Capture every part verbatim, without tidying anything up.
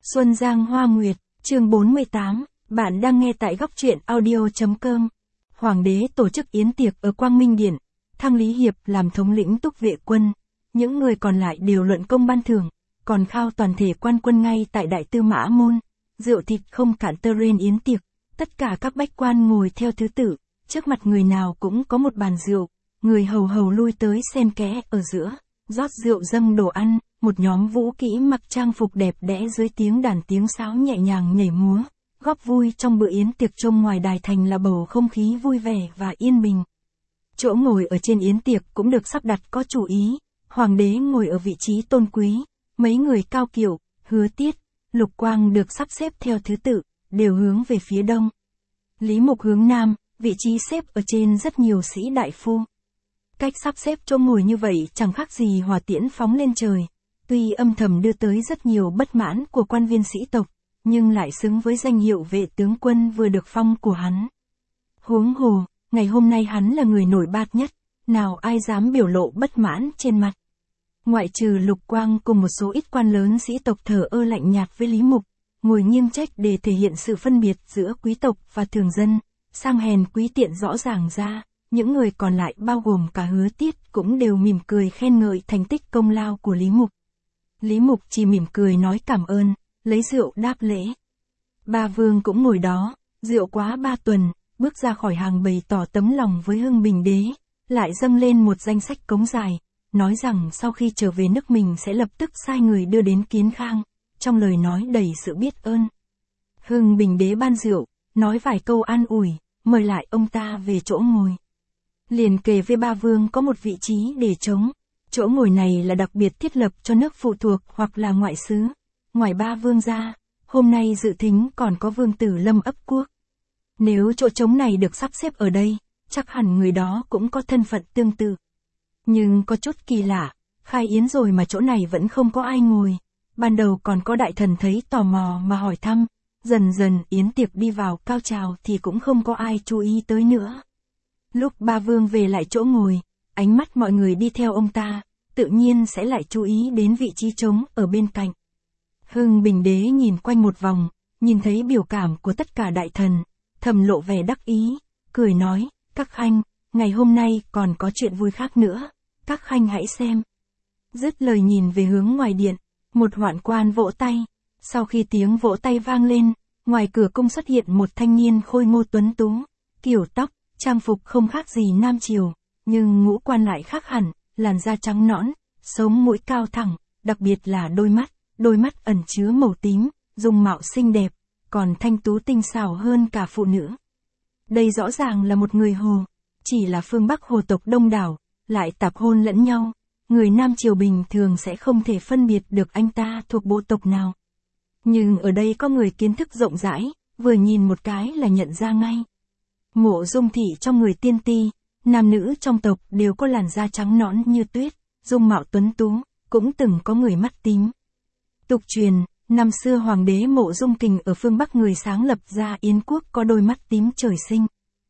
Xuân Giang Hoa Nguyệt, chương bốn mươi tám, bạn đang nghe tại góc truyện audio.com. Hoàng đế tổ chức yến tiệc ở Quang Minh Điện, Thăng Lý Hiệp làm thống lĩnh túc vệ quân, những người còn lại đều luận công ban thưởng, còn khao toàn thể quan quân ngay tại Đại Tư Mã Môn, rượu thịt không cạn tơ rên yến tiệc, tất cả các bách quan ngồi theo thứ tự, trước mặt người nào cũng có một bàn rượu, người hầu hầu lui tới xen kẽ ở giữa, rót rượu dâng đồ ăn, một nhóm vũ kỹ mặc trang phục đẹp đẽ dưới tiếng đàn tiếng sáo nhẹ nhàng nhảy múa, góp vui trong bữa yến tiệc. Trông ngoài đài thành là bầu không khí vui vẻ và yên bình. Chỗ ngồi ở trên yến tiệc cũng được sắp đặt có chủ ý, hoàng đế ngồi ở vị trí tôn quý, mấy người cao kiệu, Hứa Tiết, Lục Quang được sắp xếp theo thứ tự, đều hướng về phía đông. Lý Mục hướng nam, vị trí xếp ở trên rất nhiều sĩ đại phu. Cách sắp xếp chỗ ngồi như vậy chẳng khác gì hỏa tiễn phóng lên trời, tuy âm thầm đưa tới rất nhiều bất mãn của quan viên sĩ tộc, nhưng lại xứng với danh hiệu vệ tướng quân vừa được phong của hắn. Huống hồ, ngày hôm nay hắn là người nổi bật nhất, nào ai dám biểu lộ bất mãn trên mặt. Ngoại trừ Lục Quang cùng một số ít quan lớn sĩ tộc thờ ơ lạnh nhạt với Lý Mục, ngồi nghiêng trách để thể hiện sự phân biệt giữa quý tộc và thường dân, sang hèn quý tiện rõ ràng ra, những người còn lại bao gồm cả Hứa Tiết cũng đều mỉm cười khen ngợi thành tích công lao của Lý Mục. Lý Mục chỉ mỉm cười nói cảm ơn, lấy rượu đáp lễ. Ba vương cũng ngồi đó, rượu quá ba tuần, bước ra khỏi hàng bày tỏ tấm lòng với Hưng Bình Đế, lại dâng lên một danh sách cống dài, nói rằng sau khi trở về nước mình sẽ lập tức sai người đưa đến Kiến Khang, trong lời nói đầy sự biết ơn. Hưng Bình Đế ban rượu, nói vài câu an ủi, mời lại ông ta về chỗ ngồi. Liền kề với ba vương có một vị trí để trống, chỗ ngồi này là đặc biệt thiết lập cho nước phụ thuộc hoặc là ngoại xứ. Ngoài ba vương ra, hôm nay dự thính còn có vương tử Lâm Ấp Quốc. Nếu chỗ trống này được sắp xếp ở đây, chắc hẳn người đó cũng có thân phận tương tự. Nhưng có chút kỳ lạ, khai yến rồi mà chỗ này vẫn không có ai ngồi. Ban đầu còn có đại thần thấy tò mò mà hỏi thăm, dần dần yến tiệc đi vào cao trào thì cũng không có ai chú ý tới nữa. Lúc ba vương về lại chỗ ngồi, ánh mắt mọi người đi theo ông ta, tự nhiên sẽ lại chú ý đến vị trí trống ở bên cạnh. Hưng Bình Đế nhìn quanh một vòng, nhìn thấy biểu cảm của tất cả đại thần, thầm lộ vẻ đắc ý, cười nói, các khanh, ngày hôm nay còn có chuyện vui khác nữa, các khanh hãy xem. Dứt lời nhìn về hướng ngoài điện, một hoạn quan vỗ tay, sau khi tiếng vỗ tay vang lên, ngoài cửa cung xuất hiện một thanh niên khôi ngô tuấn tú, kiểu tóc, trang phục không khác gì Nam Triều, nhưng ngũ quan lại khác hẳn, làn da trắng nõn, sống mũi cao thẳng, đặc biệt là đôi mắt, đôi mắt ẩn chứa màu tím, dung mạo xinh đẹp, còn thanh tú tinh xảo hơn cả phụ nữ. Đây rõ ràng là một người Hồ, chỉ là phương Bắc Hồ tộc đông đảo, lại tạp hôn lẫn nhau, người Nam Triều bình thường sẽ không thể phân biệt được anh ta thuộc bộ tộc nào. Nhưng ở đây có người kiến thức rộng rãi, vừa nhìn một cái là nhận ra ngay. Mộ Dung Thị trong người tiên ti, nam nữ trong tộc đều có làn da trắng nõn như tuyết, dung mạo tuấn tú, cũng từng có người mắt tím. Tục truyền, năm xưa hoàng đế Mộ Dung Kình ở phương Bắc người sáng lập ra Yến quốc có đôi mắt tím trời sinh.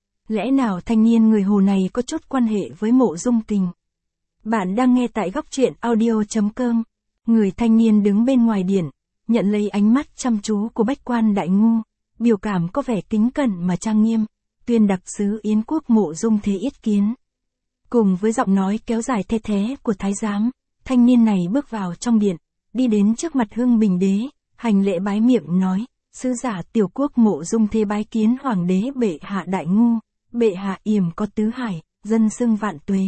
Lẽ nào thanh niên người Hồ này có chút quan hệ với Mộ Dung Kình? Bạn đang nghe tại góc truyện audio.com. Người thanh niên đứng bên ngoài điện, nhận lấy ánh mắt chăm chú của bách quan đại ngu, biểu cảm có vẻ kính cẩn mà trang nghiêm, tuyên đặc sứ Yến quốc Mộ Dung Thế yết kiến. Cùng với giọng nói kéo dài the thé của thái giám, thanh niên này bước vào trong điện, đi đến trước mặt Hưng Bình Đế, hành lễ bái miệng nói, sứ giả tiểu quốc Mộ Dung Thế bái kiến hoàng đế bệ hạ đại ngu, bệ hạ yểm có tứ hải, dân xưng vạn tuế.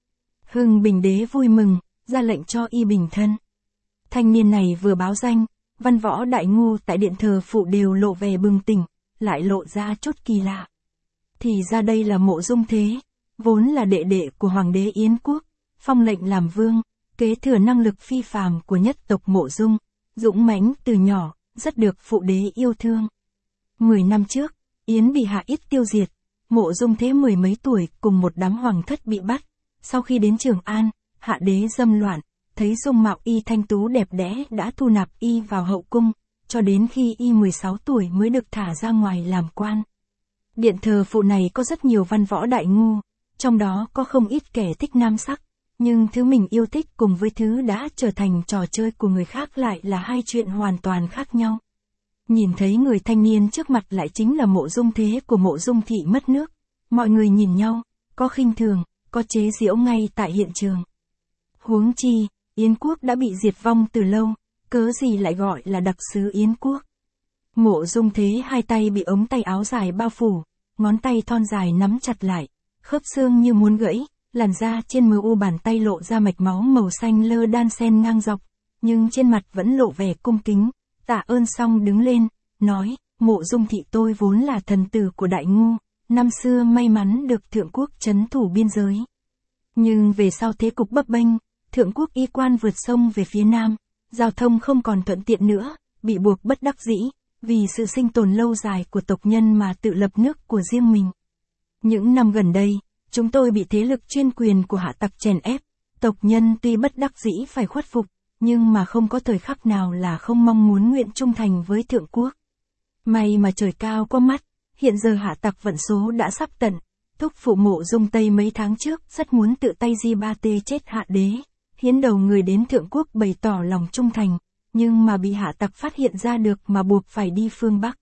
Hưng Bình Đế vui mừng, ra lệnh cho y bình thân. Thanh niên này vừa báo danh, văn võ đại ngu tại điện thờ phụ đều lộ vẻ bừng tỉnh, lại lộ ra chút kỳ lạ. Thì ra đây là Mộ Dung Thế, vốn là đệ đệ của hoàng đế Yến quốc, phong lệnh làm vương, kế thừa năng lực phi phàm của nhất tộc Mộ Dung, dũng mãnh từ nhỏ, rất được phụ đế yêu thương. Mười năm trước, Yến bị hạ yết tiêu diệt, Mộ Dung Thế mười mấy tuổi cùng một đám hoàng thất bị bắt. Sau khi đến Trường An, hạ đế dâm loạn, thấy dung mạo y thanh tú đẹp đẽ đã thu nạp y vào hậu cung, cho đến khi y mười sáu tuổi mới được thả ra ngoài làm quan. Điện thờ phụ này có rất nhiều văn võ đại ngu, trong đó có không ít kẻ thích nam sắc, nhưng thứ mình yêu thích cùng với thứ đã trở thành trò chơi của người khác lại là hai chuyện hoàn toàn khác nhau. Nhìn thấy người thanh niên trước mặt lại chính là Mộ Dung Thế của Mộ Dung thị mất nước. Mọi người nhìn nhau, có khinh thường, có chế giễu ngay tại hiện trường. Huống chi, Yến quốc đã bị diệt vong từ lâu, cớ gì lại gọi là đặc sứ Yến quốc. Mộ Dung Thế hai tay bị ống tay áo dài bao phủ, ngón tay thon dài nắm chặt lại, khớp xương như muốn gãy, làn da trên mờ u bàn tay lộ ra mạch máu màu xanh lơ đan xen ngang dọc, nhưng trên mặt vẫn lộ vẻ cung kính. Tạ ơn xong đứng lên, nói, Mộ Dung thị tôi vốn là thần tử của Đại Ngu, năm xưa may mắn được thượng quốc trấn thủ biên giới. Nhưng về sau thế cục bấp bênh, thượng quốc y quan vượt sông về phía nam, giao thông không còn thuận tiện nữa, bị buộc bất đắc dĩ, vì sự sinh tồn lâu dài của tộc nhân mà tự lập nước của riêng mình. Những năm gần đây, chúng tôi bị thế lực chuyên quyền của hạ tặc chèn ép, tộc nhân tuy bất đắc dĩ phải khuất phục, nhưng mà không có thời khắc nào là không mong muốn nguyện trung thành với thượng quốc. May mà trời cao có mắt, hiện giờ hạ tặc vận số đã sắp tận, thúc phụ Mộ Dung Tây mấy tháng trước rất muốn tự tay di ba tê chết hạ đế, hiến đầu người đến thượng quốc bày tỏ lòng trung thành, nhưng mà bị hạ tặc phát hiện ra được mà buộc phải đi phương Bắc.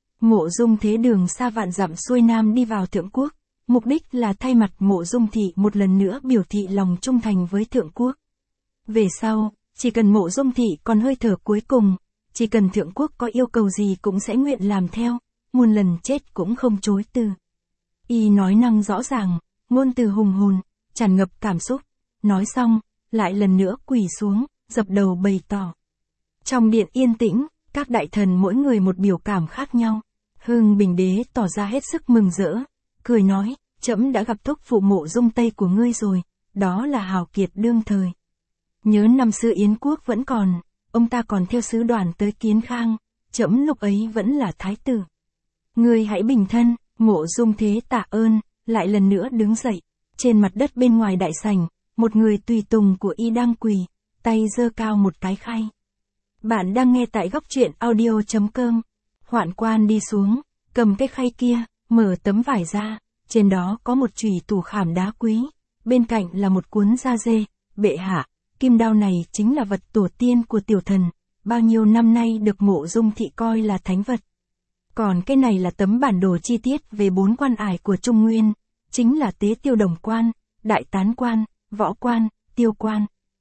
Mộ Dung Thế đường xa vạn dặm xuôi nam đi vào thượng quốc, mục đích là thay mặt Mộ Dung thị một lần nữa biểu thị lòng trung thành với thượng quốc. Về sau, chỉ cần Mộ Dung thị còn hơi thở cuối cùng, chỉ cần thượng quốc có yêu cầu gì cũng sẽ nguyện làm theo, muôn lần chết cũng không chối từ. Y nói năng rõ ràng, ngôn từ hùng hồn, tràn ngập cảm xúc, nói xong, lại lần nữa quỳ xuống, dập đầu bày tỏ. Trong điện yên tĩnh, các đại thần mỗi người một biểu cảm khác nhau. Hưng Bình Đế tỏ ra hết sức mừng rỡ, cười nói, trẫm đã gặp thúc phụ Mộ Dung Tây của ngươi rồi, đó là hào kiệt đương thời. Nhớ năm xưa Yến quốc vẫn còn, ông ta còn theo sứ đoàn tới Kiến Khang, trẫm lúc ấy vẫn là thái tử. Ngươi hãy bình thân. Mộ Dung Thế tạ ơn, lại lần nữa đứng dậy. Trên mặt đất bên ngoài đại sảnh, một người tùy tùng của y đang quỳ, tay giơ cao một cái khay. Bạn đang nghe tại góc truyện audio chấm com. Hoạn quan đi xuống, cầm cái khay kia, mở tấm vải ra, trên đó có một chùy thủ khảm đá quý, bên cạnh là một cuốn da dê. Bệ hạ, kim đao này chính là vật tổ tiên của tiểu thần, bao nhiêu năm nay được Mộ Dung thị coi là thánh vật. Còn cái này là tấm bản đồ chi tiết về bốn quan ải của Trung Nguyên, chính là Tế Tiêu Đồng Quan, Đại Tán Quan, Võ Quan, Tiêu Quan.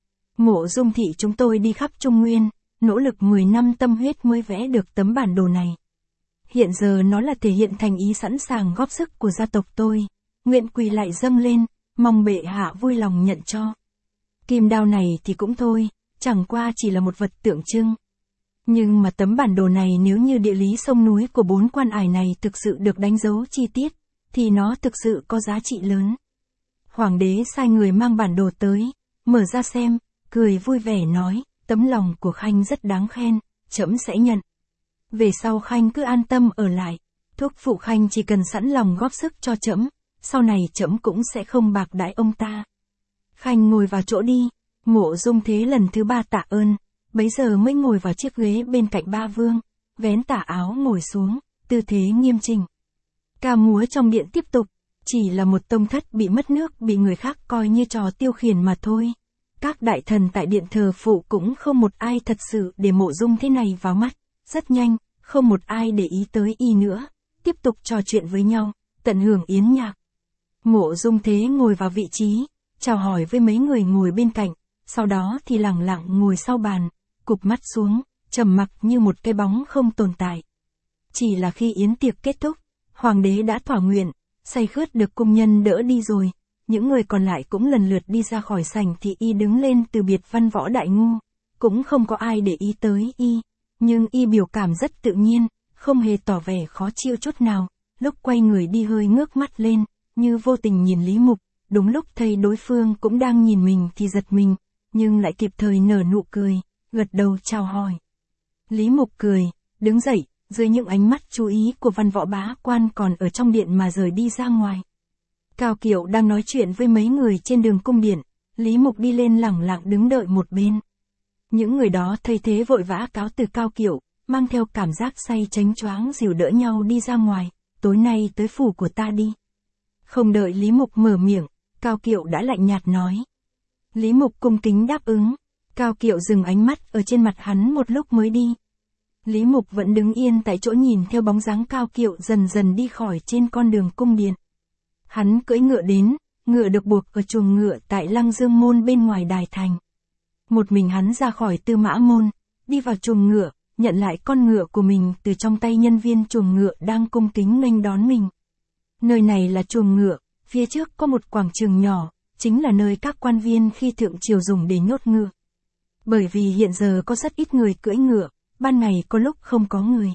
Mộ Dung thị chúng tôi đi khắp Trung Nguyên, nỗ lực mười năm tâm huyết mới vẽ được tấm bản đồ này. Hiện giờ nó là thể hiện thành ý sẵn sàng góp sức của gia tộc tôi, nguyện quỳ lại dâng lên, mong bệ hạ vui lòng nhận cho. Kim đao này thì cũng thôi, chẳng qua chỉ là một vật tượng trưng. Nhưng mà tấm bản đồ này nếu như địa lý sông núi của bốn quan ải này thực sự được đánh dấu chi tiết, thì nó thực sự có giá trị lớn. Hoàng đế sai người mang bản đồ tới, mở ra xem, cười vui vẻ nói, tấm lòng của Khanh rất đáng khen, trẫm sẽ nhận. Về sau Khanh cứ an tâm ở lại, thúc phụ Khanh chỉ cần sẵn lòng góp sức cho trẫm, sau này trẫm cũng sẽ không bạc đãi ông ta. Khanh ngồi vào chỗ đi. Mộ Dung Thế lần thứ ba tạ ơn, bấy giờ mới ngồi vào chiếc ghế bên cạnh ba vương, vén tà áo ngồi xuống, tư thế nghiêm chỉnh. Ca múa trong điện tiếp tục, chỉ là một tông thất bị mất nước bị người khác coi như trò tiêu khiển mà thôi. Các đại thần tại điện thờ phụ cũng không một ai thật sự để Mộ Dung Thế này vào mắt, rất nhanh, không một ai để ý tới y nữa, tiếp tục trò chuyện với nhau, tận hưởng yến nhạc. Mộ Dung Thế ngồi vào vị trí, chào hỏi với mấy người ngồi bên cạnh, sau đó thì lẳng lặng ngồi sau bàn, cụp mắt xuống, trầm mặc như một cái bóng không tồn tại. Chỉ là khi yến tiệc kết thúc, hoàng đế đã thỏa nguyện, say khướt được cung nhân đỡ đi rồi, những người còn lại cũng lần lượt đi ra khỏi sảnh thì y đứng lên từ biệt văn võ đại ngu, cũng không có ai để ý tới y, nhưng y biểu cảm rất tự nhiên, không hề tỏ vẻ khó chịu chút nào, lúc quay người đi hơi ngước mắt lên, như vô tình nhìn Lý Mục, đúng lúc thấy đối phương cũng đang nhìn mình thì giật mình, nhưng lại kịp thời nở nụ cười, gật đầu chào hỏi. Lý Mục cười, đứng dậy, dưới những ánh mắt chú ý của văn võ bá quan còn ở trong điện mà rời đi ra ngoài. Cao Kiệu đang nói chuyện với mấy người trên đường cung điện, Lý Mục đi lên lẳng lặng đứng đợi một bên. Những người đó thấy thế vội vã cáo từ Cao Kiệu, mang theo cảm giác say chánh choáng dìu đỡ nhau đi ra ngoài, tối nay tới phủ của ta đi. Không đợi Lý Mục mở miệng, Cao Kiệu đã lạnh nhạt nói. Lý Mục cung kính đáp ứng. Cao Kiệu dừng ánh mắt ở trên mặt hắn một lúc mới đi. Lý Mục vẫn đứng yên tại chỗ nhìn theo bóng dáng Cao Kiệu dần dần đi khỏi trên con đường cung điện. Hắn cưỡi ngựa đến, ngựa được buộc ở chuồng ngựa tại Lăng Dương Môn bên ngoài đài thành. Một mình hắn ra khỏi Tư Mã Môn, đi vào chuồng ngựa, nhận lại con ngựa của mình từ trong tay nhân viên chuồng ngựa đang cung kính nghênh đón mình. Nơi này là chuồng ngựa, phía trước có một quảng trường nhỏ, chính là nơi các quan viên khi thượng triều dùng để nhốt ngựa. Bởi vì hiện giờ có rất ít người cưỡi ngựa, ban ngày có lúc không có người.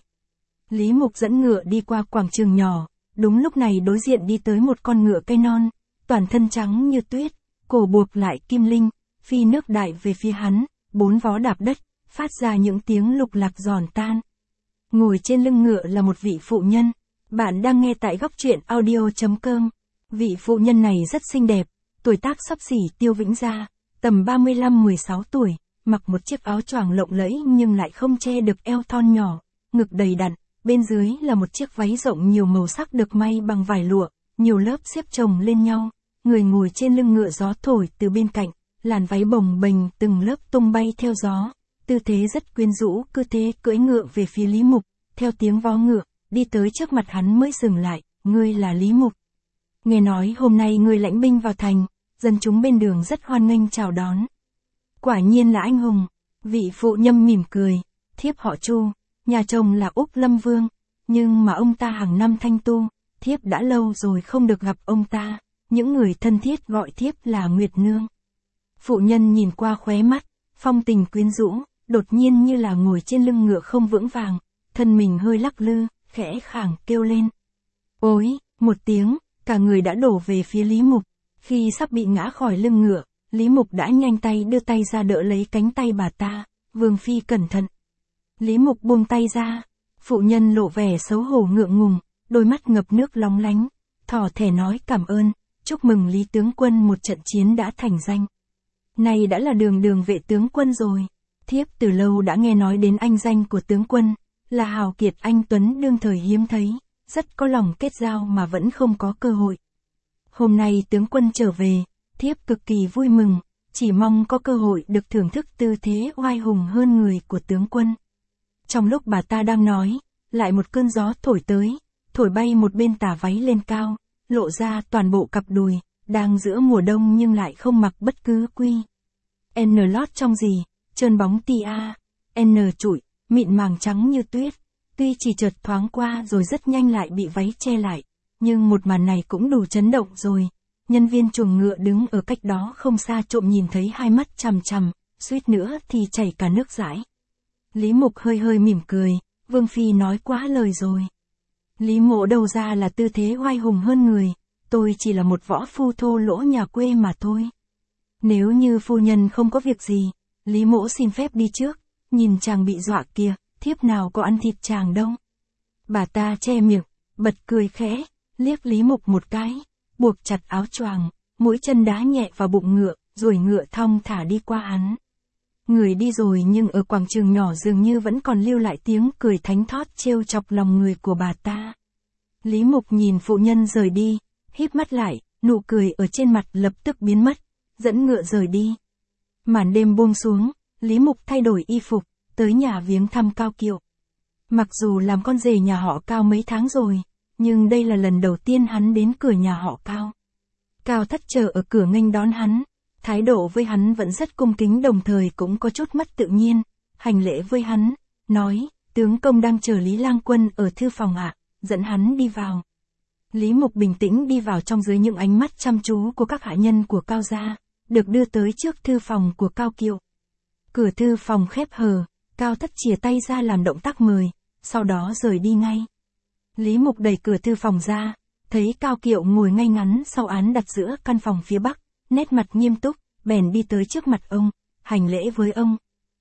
Lý Mục dẫn ngựa đi qua quảng trường nhỏ, đúng lúc này đối diện đi tới một con ngựa cây non, toàn thân trắng như tuyết, cổ buộc lại kim linh, phi nước đại về phía hắn, bốn vó đạp đất, phát ra những tiếng lục lạc giòn tan. Ngồi trên lưng ngựa là một vị phụ nhân. Bạn đang nghe tại góc truyện audio chấm com. Vị phụ nhân này rất xinh đẹp, tuổi tác xấp xỉ Tiêu Vĩnh Gia, tầm ba mươi lăm mười sáu tuổi, mặc một chiếc áo choàng lộng lẫy nhưng lại không che được eo thon nhỏ, ngực đầy đặn, bên dưới là một chiếc váy rộng nhiều màu sắc được may bằng vải lụa, nhiều lớp xếp chồng lên nhau, người ngồi trên lưng ngựa gió thổi từ bên cạnh, làn váy bồng bềnh từng lớp tung bay theo gió, tư thế rất quyến rũ, cứ thế cưỡi ngựa về phía Lý Mục, theo tiếng vó ngựa, đi tới trước mặt hắn mới dừng lại, ngươi là Lý Mục. Nghe nói hôm nay ngươi lãnh binh vào thành, dân chúng bên đường rất hoan nghênh chào đón. Quả nhiên là anh hùng, vị phụ nhân mỉm cười, thiếp họ Chu, nhà chồng là Úc Lâm Vương, nhưng mà ông ta hàng năm thanh tu, thiếp đã lâu rồi không được gặp ông ta, những người thân thiết gọi thiếp là Nguyệt Nương. Phụ nhân nhìn qua khóe mắt, phong tình quyến rũ, đột nhiên như là ngồi trên lưng ngựa không vững vàng, thân mình hơi lắc lư, khẽ khàng kêu lên. Ôi, một tiếng, cả người đã đổ về phía Lý Mục, khi sắp bị ngã khỏi lưng ngựa, Lý Mục đã nhanh tay đưa tay ra đỡ lấy cánh tay bà ta, Vương Phi cẩn thận. Lý Mục buông tay ra, phụ nhân lộ vẻ xấu hổ ngượng ngùng, đôi mắt ngập nước long lánh, thỏ thẻ nói cảm ơn, chúc mừng Lý tướng quân một trận chiến đã thành danh. Này đã là đường đường vệ tướng quân rồi, thiếp từ lâu đã nghe nói đến anh danh của tướng quân, là hào kiệt anh tuấn đương thời hiếm thấy, rất có lòng kết giao mà vẫn không có cơ hội. Hôm nay tướng quân trở về, thiếp cực kỳ vui mừng, chỉ mong có cơ hội được thưởng thức tư thế oai hùng hơn người của tướng quân. Trong lúc bà ta đang nói, lại một cơn gió thổi tới, thổi bay một bên tà váy lên cao, lộ ra toàn bộ cặp đùi, đang giữa mùa đông nhưng lại không mặc bất cứ quy. N lót trong gì, trơn bóng tia, N trụi, mịn màng trắng như tuyết, tuy chỉ chợt thoáng qua rồi rất nhanh lại bị váy che lại, nhưng một màn này cũng đủ chấn động rồi. Nhân viên chuồng ngựa đứng ở cách đó không xa trộm nhìn thấy hai mắt chằm chằm, suýt nữa thì chảy cả nước dãi. Lý Mục hơi hơi mỉm cười, Vương Phi nói quá lời rồi. Lý Mộ đầu ra là tư thế oai hùng hơn người, tôi chỉ là một võ phu thô lỗ nhà quê mà thôi. Nếu như phu nhân không có việc gì, Lý Mộ xin phép đi trước, nhìn chàng bị dọa kìa, thiếp nào có ăn thịt chàng đâu. Bà ta che miệng, bật cười khẽ, liếc Lý Mục một cái, buộc chặt áo choàng, mũi chân đá nhẹ vào bụng ngựa, rồi ngựa thong thả đi qua hắn. Người đi rồi nhưng ở quảng trường nhỏ dường như vẫn còn lưu lại tiếng cười thánh thót trêu chọc lòng người của bà ta. Lý Mục nhìn phụ nhân rời đi, híp mắt lại, nụ cười ở trên mặt lập tức biến mất, dẫn ngựa rời đi. Màn đêm buông xuống, Lý Mục thay đổi y phục, tới nhà viếng thăm Cao Kiệu. Mặc dù làm con rể nhà họ Cao mấy tháng rồi, nhưng đây là lần đầu tiên hắn đến cửa nhà họ Cao. Cao Thất chờ ở cửa nghênh đón hắn, thái độ với hắn vẫn rất cung kính đồng thời cũng có chút mất tự nhiên, hành lễ với hắn, nói, tướng công đang chờ Lý Lang Quân ở thư phòng ạ, dẫn hắn đi vào. Lý Mục bình tĩnh đi vào trong dưới những ánh mắt chăm chú của các hạ nhân của Cao gia, được đưa tới trước thư phòng của Cao Kiệu. Cửa thư phòng khép hờ, Cao Thất chìa tay ra làm động tác mời, sau đó rời đi ngay. Lý Mục đẩy cửa thư phòng ra, thấy Cao Kiệu ngồi ngay ngắn sau án đặt giữa căn phòng phía bắc, nét mặt nghiêm túc, bèn đi tới trước mặt ông, hành lễ với ông.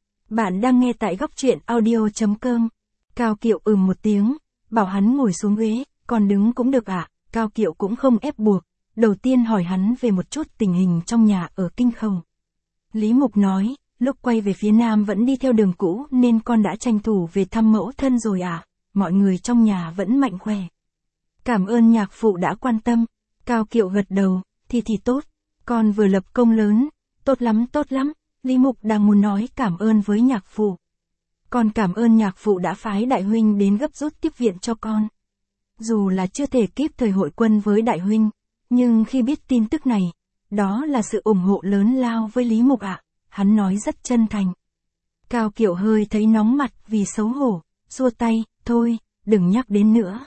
Bạn đang nghe tại góc truyện audio chấm com. Cao Kiệu ừm một tiếng, bảo hắn ngồi xuống ghế, còn đứng cũng được ạ. À? Cao Kiệu cũng không ép buộc, đầu tiên hỏi hắn về một chút tình hình trong nhà ở Kinh Khẩu. Lý Mục nói, lúc quay về phía nam vẫn đi theo đường cũ nên con đã tranh thủ về thăm mẫu thân rồi ạ. À? Mọi người trong nhà vẫn mạnh khỏe. Cảm ơn nhạc phụ đã quan tâm. Cao Kiệu gật đầu, thì thì tốt, con vừa lập công lớn, Tốt lắm tốt lắm, Lý Mục đang muốn nói cảm ơn với nhạc phụ. Con cảm ơn nhạc phụ đã phái đại huynh đến gấp rút tiếp viện cho con. Dù là chưa thể kíp thời hội quân với đại huynh, nhưng khi biết tin tức này, đó là sự ủng hộ lớn lao với Lý Mục ạ, hắn nói rất chân thành. Cao Kiệu hơi thấy nóng mặt vì xấu hổ, xua tay, thôi, đừng nhắc đến nữa.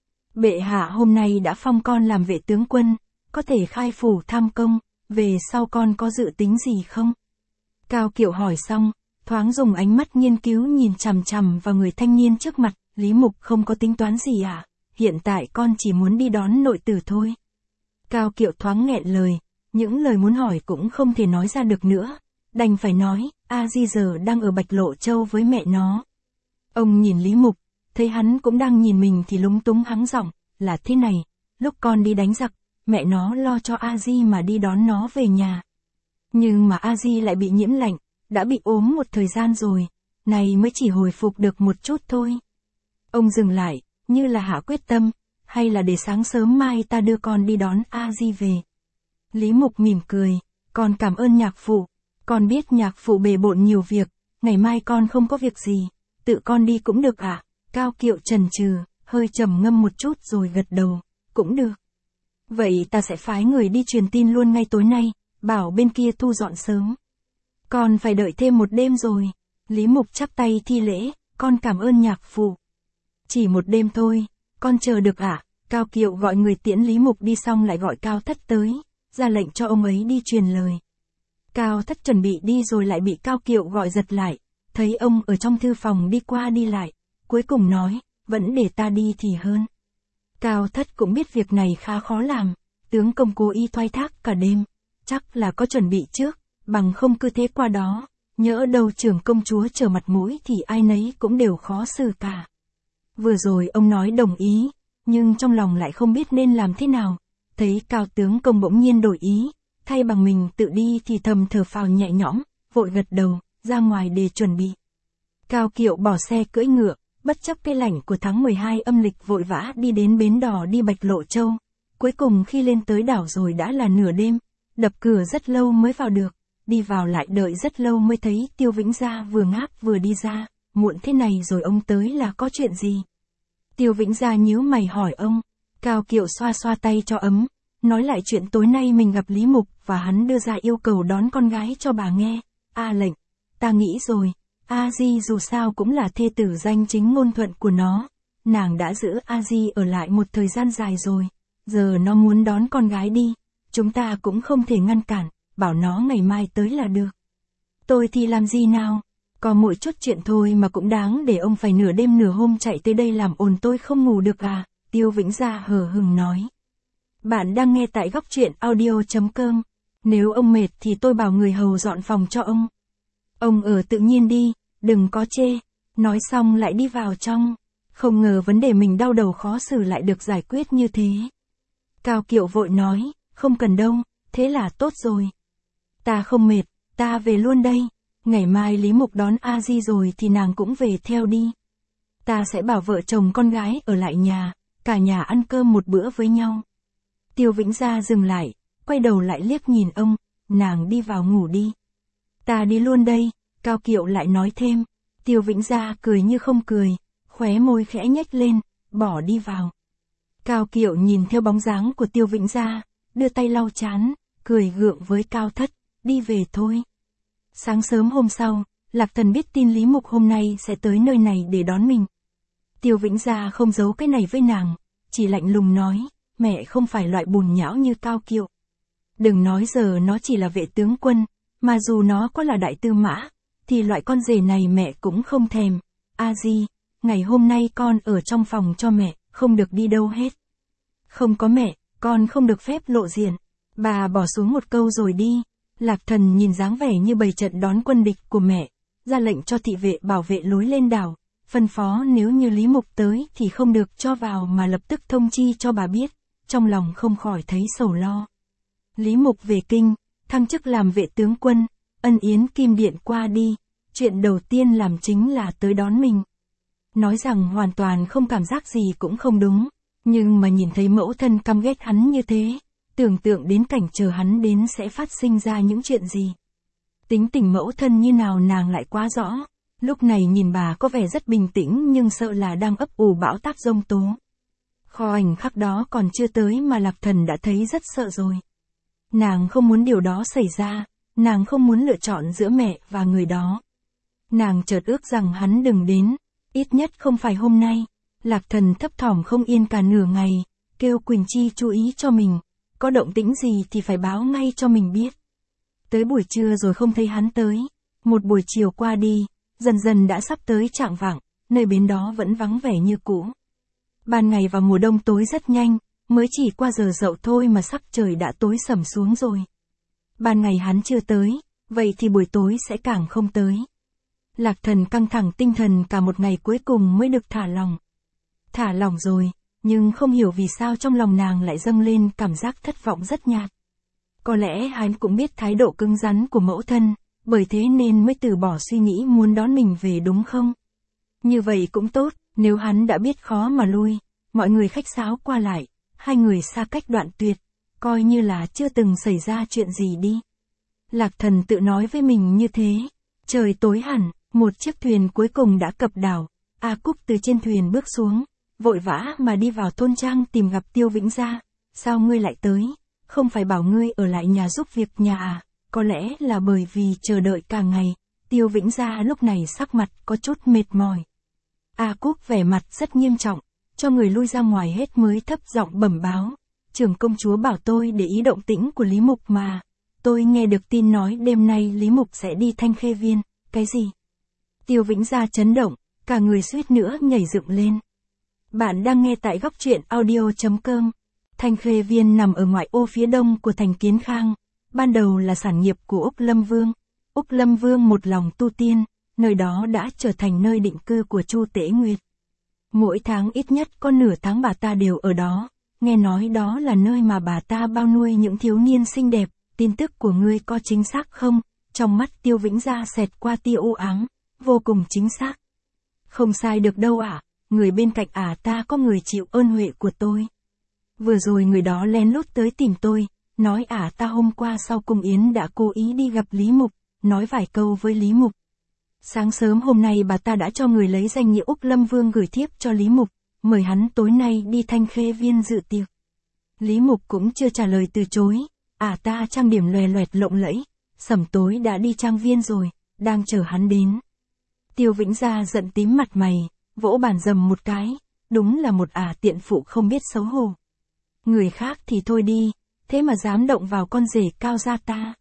Bệ hạ hôm nay đã phong con làm vệ tướng quân, có thể khai phủ tham công, về sau con có dự tính gì không? Cao Kiệu hỏi xong, thoáng dùng ánh mắt nghiên cứu nhìn chằm chằm vào người thanh niên trước mặt, Lý Mục không có tính toán gì à, hiện tại con chỉ muốn đi đón nội tử thôi. Cao Kiệu thoáng nghẹn lời, những lời muốn hỏi cũng không thể nói ra được nữa, đành phải nói, A Di giờ đang ở Bạch Lộ Châu với mẹ nó. Ông nhìn Lý Mục, thấy hắn cũng đang nhìn mình thì lúng túng hắng giọng, là thế này, lúc con đi đánh giặc, mẹ nó lo cho A Di mà đi đón nó về nhà. Nhưng mà A Di lại bị nhiễm lạnh, đã bị ốm một thời gian rồi, này mới chỉ hồi phục được một chút thôi. Ông dừng lại, như là hạ quyết tâm, hay là để sáng sớm mai ta đưa con đi đón A Di về. Lý Mục mỉm cười, con cảm ơn nhạc phụ, con biết nhạc phụ bề bộn nhiều việc, ngày mai con không có việc gì, tự con đi cũng được ạ. À? Cao Kiệu chần chừ, hơi trầm ngâm một chút rồi gật đầu, cũng được. Vậy ta sẽ phái người đi truyền tin luôn ngay tối nay, bảo bên kia thu dọn sớm. Con phải đợi thêm một đêm rồi. Lý Mục chắp tay thi lễ, con cảm ơn nhạc phụ. Chỉ một đêm thôi, con chờ được ạ. À? Cao Kiệu gọi người tiễn Lý Mục đi xong lại gọi Cao Thất tới, ra lệnh cho ông ấy đi truyền lời. Cao Thất chuẩn bị đi rồi lại bị Cao Kiệu gọi giật lại, thấy ông ở trong thư phòng đi qua đi lại, cuối cùng nói, vẫn để ta đi thì hơn. Cao Thất cũng biết việc này khá khó làm, tướng công cố ý thoái thác cả đêm, chắc là có chuẩn bị trước, bằng không cứ thế qua đó, nhỡ đâu trưởng công chúa trở mặt mũi thì ai nấy cũng đều khó xử cả. Vừa rồi ông nói đồng ý, nhưng trong lòng lại không biết nên làm thế nào, thấy Cao tướng công bỗng nhiên đổi ý, thay bằng mình tự đi thì thầm thở phào nhẹ nhõm, vội gật đầu, ra ngoài để chuẩn bị. Cao Kiệu bỏ xe cưỡi ngựa, bất chấp cái lạnh của tháng mười hai âm lịch vội vã đi đến bến đò đi Bạch Lộ Châu. Cuối cùng khi lên tới đảo rồi đã là nửa đêm, đập cửa rất lâu mới vào được, đi vào lại đợi rất lâu mới thấy Tiêu Vĩnh Gia vừa ngáp vừa đi ra, muộn thế này rồi ông tới là có chuyện gì? Tiêu Vĩnh Gia nhíu mày hỏi ông, Cao Kiệu xoa xoa tay cho ấm, nói lại chuyện tối nay mình gặp Lý Mục và hắn đưa ra yêu cầu đón con gái cho bà nghe. A lệnh, ta nghĩ rồi, A Di dù sao cũng là thê tử danh chính ngôn thuận của nó, nàng đã giữ A Di ở lại một thời gian dài rồi, giờ nó muốn đón con gái đi, chúng ta cũng không thể ngăn cản, bảo nó ngày mai tới là được. Tôi thì làm gì nào, có mỗi chút chuyện thôi mà cũng đáng để ông phải nửa đêm nửa hôm chạy tới đây làm ồn tôi không ngủ được à, Tiêu Vĩnh Gia hờ hững nói. Bạn đang nghe tại góc truyện audio chấm com, nếu ông mệt thì tôi bảo người hầu dọn phòng cho ông. Ông ở tự nhiên đi, đừng có chê, nói xong lại đi vào trong, không ngờ vấn đề mình đau đầu khó xử lại được giải quyết như thế. Cao Kiệu vội nói, không cần đâu, thế là tốt rồi. Ta không mệt, ta về luôn đây, ngày mai Lý Mục đón A Di rồi thì nàng cũng về theo đi. Ta sẽ bảo vợ chồng con gái ở lại nhà, cả nhà ăn cơm một bữa với nhau. Tiêu Vĩnh Gia dừng lại, quay đầu lại liếc nhìn ông, nàng đi vào ngủ đi. Ta đi luôn đây, Cao Kiệu lại nói thêm. Tiêu Vĩnh Gia cười như không cười, khóe môi khẽ nhếch lên, bỏ đi vào. Cao Kiệu nhìn theo bóng dáng của Tiêu Vĩnh Gia, đưa tay lau trán, cười gượng với Cao Thất, đi về thôi. Sáng sớm hôm sau, Lạc Thần biết tin Lý Mục hôm nay sẽ tới nơi này để đón mình. Tiêu Vĩnh Gia không giấu cái này với nàng, chỉ lạnh lùng nói, mẹ không phải loại bùn nhão như Cao Kiệu. Đừng nói giờ nó chỉ là vệ tướng quân, mà dù nó có là đại tư mã, thì loại con rể này mẹ cũng không thèm. A Di, ngày hôm nay con ở trong phòng cho mẹ, không được đi đâu hết. Không có mẹ, con không được phép lộ diện. Bà bỏ xuống một câu rồi đi. Lạc Thần nhìn dáng vẻ như bày trận đón quân địch của mẹ, ra lệnh cho thị vệ bảo vệ lối lên đảo, phân phó nếu như Lý Mục tới thì không được cho vào mà lập tức thông chi cho bà biết, trong lòng không khỏi thấy sầu lo. Lý Mục về kinh, thăng chức làm vệ tướng quân, ân yến kim điện qua đi, chuyện đầu tiên làm chính là tới đón mình. Nói rằng hoàn toàn không cảm giác gì cũng không đúng, nhưng mà nhìn thấy mẫu thân căm ghét hắn như thế, tưởng tượng đến cảnh chờ hắn đến sẽ phát sinh ra những chuyện gì. Tính tình mẫu thân như nào nàng lại quá rõ. Lúc này nhìn bà có vẻ rất bình tĩnh nhưng sợ là đang ấp ủ bão táp giông tố. Khoảnh khắc đó còn chưa tới mà Lạc Thần đã thấy rất sợ rồi. Nàng không muốn điều đó xảy ra, nàng không muốn lựa chọn giữa mẹ và người đó. Nàng chợt ước rằng hắn đừng đến, ít nhất không phải hôm nay. Lạc Thần thấp thỏm không yên cả nửa ngày, kêu Quỳnh Chi chú ý cho mình, có động tĩnh gì thì phải báo ngay cho mình biết. Tới buổi trưa rồi không thấy hắn tới, một buổi chiều qua đi, dần dần đã sắp tới chạng vạng, nơi bến đó vẫn vắng vẻ như cũ. Ban ngày vào mùa đông tối rất nhanh, mới chỉ qua giờ dậu thôi mà sắc trời đã tối sầm xuống rồi. Ban ngày hắn chưa tới, vậy thì buổi tối sẽ càng không tới. Lạc Thần căng thẳng tinh thần cả một ngày cuối cùng mới được thả lòng. Thả lòng rồi, nhưng không hiểu vì sao trong lòng nàng lại dâng lên cảm giác thất vọng rất nhạt. Có lẽ hắn cũng biết thái độ cứng rắn của mẫu thân, bởi thế nên mới từ bỏ suy nghĩ muốn đón mình về đúng không? Như vậy cũng tốt, nếu hắn đã biết khó mà lui, mọi người khách sáo qua lại, hai người xa cách đoạn tuyệt, coi như là chưa từng xảy ra chuyện gì đi. Lạc Thần tự nói với mình như thế. Trời tối hẳn, một chiếc thuyền cuối cùng đã cập đảo, A Cúc từ trên thuyền bước xuống, vội vã mà đi vào thôn trang tìm gặp Tiêu Vĩnh Gia. Sao ngươi lại tới? Không phải bảo ngươi ở lại nhà giúp việc nhà à? Có lẽ là bởi vì chờ đợi cả ngày. Tiêu Vĩnh Gia lúc này sắc mặt có chút mệt mỏi. A Cúc vẻ mặt rất nghiêm trọng, cho người lui ra ngoài hết mới thấp giọng bẩm báo. Trưởng công chúa bảo tôi để ý động tĩnh của Lý Mục mà. Tôi nghe được tin nói đêm nay Lý Mục sẽ đi Thanh Khê Viên. Cái gì? Tiêu Vĩnh Gia chấn động, cả người suýt nữa nhảy dựng lên. Bạn đang nghe tại góc truyện audio chấm com. Thanh Khê Viên nằm ở ngoại ô phía đông của thành Kiến Khang. Ban đầu là sản nghiệp của Úc Lâm Vương. Úc Lâm Vương một lòng tu tiên, nơi đó đã trở thành nơi định cư của Chu Tế Nguyệt. Mỗi tháng ít nhất có nửa tháng bà ta đều ở đó. Nghe nói đó là nơi mà bà ta bao nuôi những thiếu niên xinh đẹp. Tin tức của ngươi có chính xác không? Trong mắt Tiêu Vĩnh Gia xẹt qua tia u ám, vô cùng chính xác. Không sai được đâu ạ, à, người bên cạnh ả à ta có người chịu ơn huệ của tôi. Vừa rồi người đó lén lút tới tìm tôi, nói ả à ta hôm qua sau cung yến đã cố ý đi gặp Lý Mục, nói vài câu với Lý Mục. Sáng sớm hôm nay bà ta đã cho người lấy danh nghĩa Úc Lâm Vương gửi thiếp cho Lý Mục, mời hắn tối nay đi Thanh Khê Viên dự tiệc. Lý Mục cũng chưa trả lời từ chối. À ta trang điểm lòe loẹt lộng lẫy, sẩm tối đã đi trang viên rồi, đang chờ hắn đến. Tiêu Vĩnh Gia giận tím mặt mày, vỗ bàn dầm một cái, đúng là một ả tiện phụ không biết xấu hổ. Người khác thì thôi đi, thế mà dám động vào con rể Cao gia ta.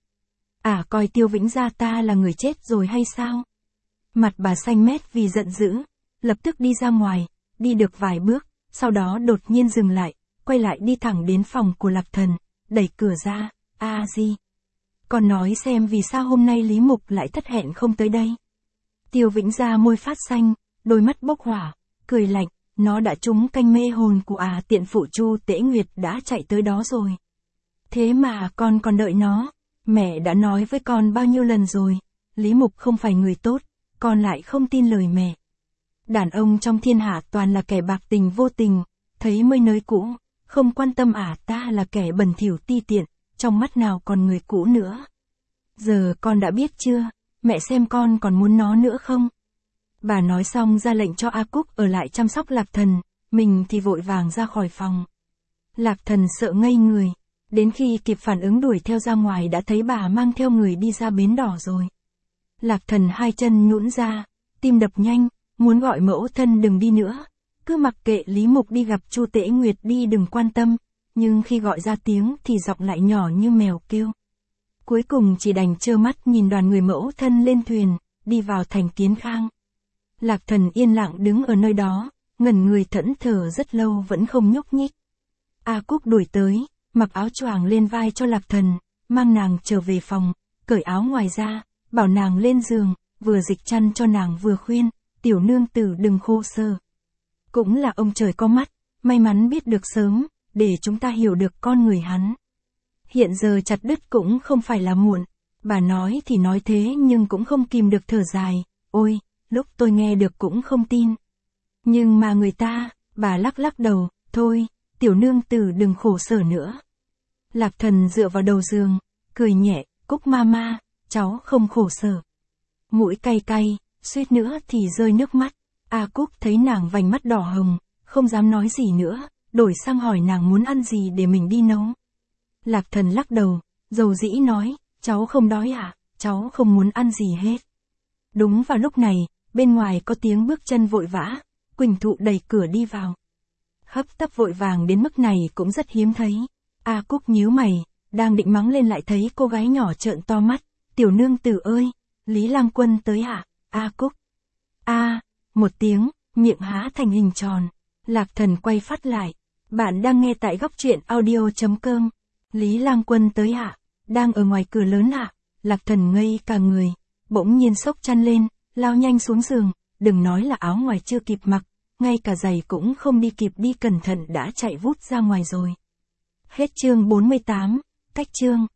Ả coi Tiêu Vĩnh Gia ta là người chết rồi hay sao? Mặt bà xanh mét vì giận dữ, lập tức đi ra ngoài, đi được vài bước, sau đó đột nhiên dừng lại, quay lại đi thẳng đến phòng của Lạc Thần. Đẩy cửa ra, a di. Còn nói xem vì sao hôm nay Lý Mục lại thất hẹn không tới đây. Tiêu Vĩnh Gia môi phát xanh, đôi mắt bốc hỏa, cười lạnh, nó đã trúng canh mê hồn của à tiện phụ Chu Tế Nguyệt đã chạy tới đó rồi. Thế mà con còn đợi nó, mẹ đã nói với con bao nhiêu lần rồi, Lý Mục không phải người tốt, con lại không tin lời mẹ. Đàn ông trong thiên hạ toàn là kẻ bạc tình vô tình, thấy mới nới cũ. Không quan tâm ả à ta là kẻ bẩn thỉu ti tiện, trong mắt nào còn người cũ nữa. Giờ con đã biết chưa, mẹ xem con còn muốn nó nữa không? Bà nói xong ra lệnh cho A Cúc ở lại chăm sóc Lạc Thần, mình thì vội vàng ra khỏi phòng. Lạc Thần sợ ngây người, đến khi kịp phản ứng đuổi theo ra ngoài đã thấy bà mang theo người đi ra bến đỏ rồi. Lạc Thần hai chân nhũn ra, tim đập nhanh, muốn gọi mẫu thân đừng đi nữa. Cứ mặc kệ Lý Mục đi gặp Chu Tế Nguyệt đi đừng quan tâm, nhưng khi gọi ra tiếng thì giọng lại nhỏ như mèo kêu. Cuối cùng chỉ đành trơ mắt nhìn đoàn người mẫu thân lên thuyền, đi vào thành Kiến Khang. Lạc Thần yên lặng đứng ở nơi đó, ngẩn người thẫn thờ rất lâu vẫn không nhúc nhích. A Cúc đuổi tới, mặc áo choàng lên vai cho Lạc Thần, mang nàng trở về phòng, cởi áo ngoài ra, bảo nàng lên giường, vừa dịch chăn cho nàng vừa khuyên, tiểu nương tử đừng khô sở. Cũng là ông trời có mắt, may mắn biết được sớm, để chúng ta hiểu được con người hắn. Hiện giờ chặt đứt cũng không phải là muộn, bà nói thì nói thế nhưng cũng không kìm được thở dài, ôi, lúc tôi nghe được cũng không tin. Nhưng mà người ta, bà lắc lắc đầu, thôi, tiểu nương tử đừng khổ sở nữa. Lạc Thần dựa vào đầu giường, cười nhẹ, Cúc ma ma, cháu không khổ sở. Mũi cay cay, suýt nữa thì rơi nước mắt. A Cúc thấy nàng vành mắt đỏ hồng, không dám nói gì nữa, đổi sang hỏi nàng muốn ăn gì để mình đi nấu. Lạc Thần lắc đầu, dầu dĩ nói, cháu không đói ạ, à? Cháu không muốn ăn gì hết. Đúng vào lúc này, bên ngoài có tiếng bước chân vội vã, Quỳnh Thụ đẩy cửa đi vào. Hấp tấp vội vàng đến mức này cũng rất hiếm thấy. A Cúc nhíu mày, đang định mắng lên lại thấy cô gái nhỏ trợn to mắt, tiểu nương tử ơi, Lý Lang Quân tới ạ, à? A Cúc. A, một tiếng, miệng há thành hình tròn. Lạc Thần quay phát lại, bạn đang nghe tại góc truyện audio.com. Lý Lang Quân tới ạ, à? Đang ở ngoài cửa lớn ạ. À? Lạc Thần ngây cả người, bỗng nhiên xốc chăn lên, lao nhanh xuống giường, đừng nói là áo ngoài chưa kịp mặc, ngay cả giày cũng không đi kịp đi cẩn thận đã chạy vút ra ngoài rồi. Hết chương bốn mươi tám, cách chương.